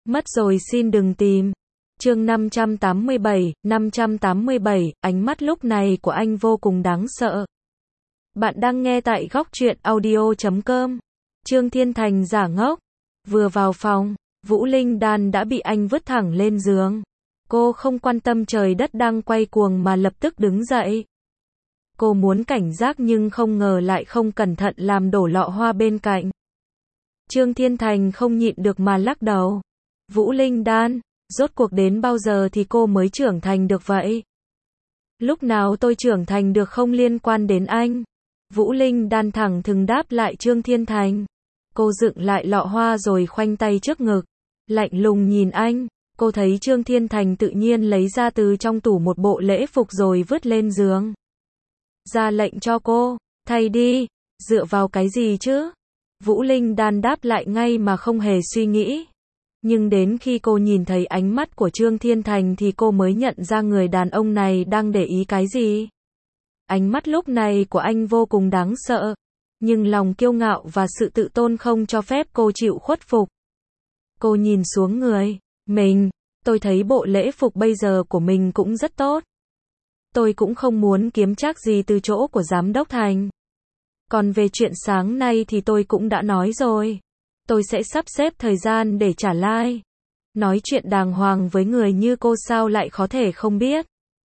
Mất rồi xin đừng tìm. Chương 587, ánh mắt lúc này của anh vô cùng đáng sợ. Bạn đang nghe tại góc truyện audio.com. Trương Thiên Thành giả ngốc. Vừa vào phòng, Vũ Linh Đan đã bị anh vứt thẳng lên giường. Cô không quan tâm trời đất đang quay cuồng mà lập tức đứng dậy. Cô muốn cảnh giác nhưng không ngờ lại không cẩn thận làm đổ lọ hoa bên cạnh. Trương Thiên Thành không nhịn được mà lắc đầu. Vũ Linh Đan, rốt cuộc đến bao giờ thì cô mới trưởng thành được vậy? Lúc nào tôi trưởng thành được không liên quan đến anh. Vũ Linh Đan thẳng thừng đáp lại Trương Thiên Thành. Cô dựng lại lọ hoa rồi khoanh tay trước ngực. Lạnh lùng nhìn anh, cô thấy Trương Thiên Thành tự nhiên lấy ra từ trong tủ một bộ lễ phục rồi vứt lên giường. Ra lệnh cho cô, thay đi, dựa vào cái gì chứ? Vũ Linh Đan đáp lại ngay mà không hề suy nghĩ. Nhưng đến khi cô nhìn thấy ánh mắt của Trương Thiên Thành thì cô mới nhận ra người đàn ông này đang để ý cái gì. Ánh mắt lúc này của anh vô cùng đáng sợ, nhưng lòng kiêu ngạo và sự tự tôn không cho phép cô chịu khuất phục. Cô nhìn xuống người mình, tôi thấy bộ lễ phục bây giờ của mình cũng rất tốt. Tôi cũng không muốn kiếm trác gì từ chỗ của giám đốc Thành. Còn về chuyện sáng nay thì tôi cũng đã nói rồi. Tôi sẽ sắp xếp thời gian để trả like. Nói chuyện đàng hoàng với người như cô sao lại có thể không biết.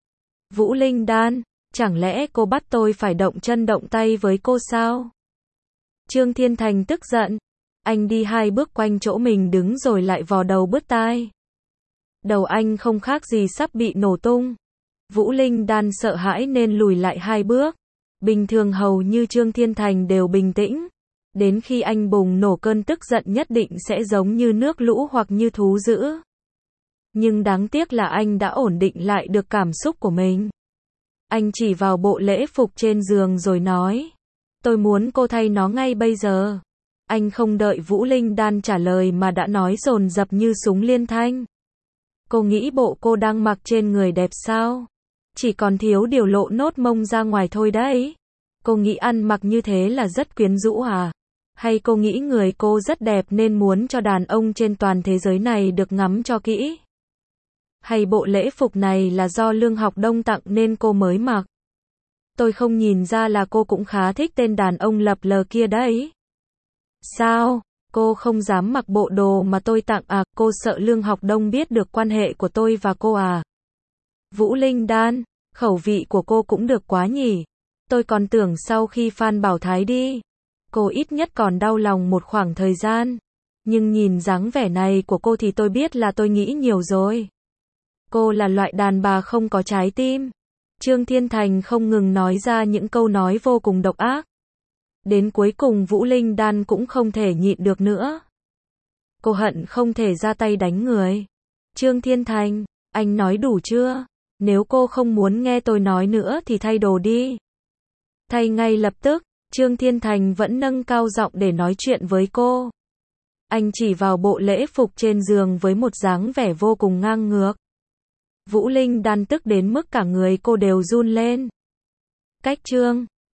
Vũ Linh Đan, chẳng lẽ cô bắt tôi phải động chân động tay với cô sao? Trương Thiên Thành tức giận. Anh đi 2 bước quanh chỗ mình đứng rồi lại vò đầu bứt tai. Đầu anh không khác gì sắp bị nổ tung. Vũ Linh Đan sợ hãi nên lùi lại 2 bước. Bình thường hầu như Trương Thiên Thành đều bình tĩnh. Đến khi anh bùng nổ cơn tức giận nhất định sẽ giống như nước lũ hoặc như thú dữ. Nhưng đáng tiếc là anh đã ổn định lại được cảm xúc của mình. Anh chỉ vào bộ lễ phục trên giường rồi nói. Tôi muốn cô thay nó ngay bây giờ. Anh không đợi Vũ Linh Đan trả lời mà đã nói dồn dập như súng liên thanh. Cô nghĩ bộ cô đang mặc trên người đẹp sao? Chỉ còn thiếu điều lộ nốt mông ra ngoài thôi đấy. Cô nghĩ ăn mặc như thế là rất quyến rũ à? Hay cô nghĩ người cô rất đẹp nên muốn cho đàn ông trên toàn thế giới này được ngắm cho kỹ? Hay bộ lễ phục này là do Lương Học Đông tặng nên cô mới mặc? Tôi không nhìn ra là cô cũng khá thích tên đàn ông lập lờ kia đấy. Sao? Cô không dám mặc bộ đồ mà tôi tặng à? Cô sợ Lương Học Đông biết được quan hệ của tôi và cô à? Vũ Linh Đan, khẩu vị của cô cũng được quá nhỉ. Tôi còn tưởng sau khi Phan Bảo Thái đi, cô ít nhất còn đau lòng một khoảng thời gian. Nhưng nhìn dáng vẻ này của cô thì tôi biết là tôi nghĩ nhiều rồi. Cô là loại đàn bà không có trái tim. Trương Thiên Thành không ngừng nói ra những câu nói vô cùng độc ác. Đến cuối cùng Vũ Linh Đan cũng không thể nhịn được nữa. Cô hận không thể ra tay đánh người. Trương Thiên Thành, anh nói đủ chưa? Nếu cô không muốn nghe tôi nói nữa thì thay đồ đi. Thay ngay lập tức. Trương Thiên Thành vẫn nâng cao giọng để nói chuyện với cô. Anh chỉ vào bộ lễ phục trên giường với một dáng vẻ vô cùng ngang ngược. Vũ Linh Đan tức đến mức cả người cô đều run lên. Cách Trương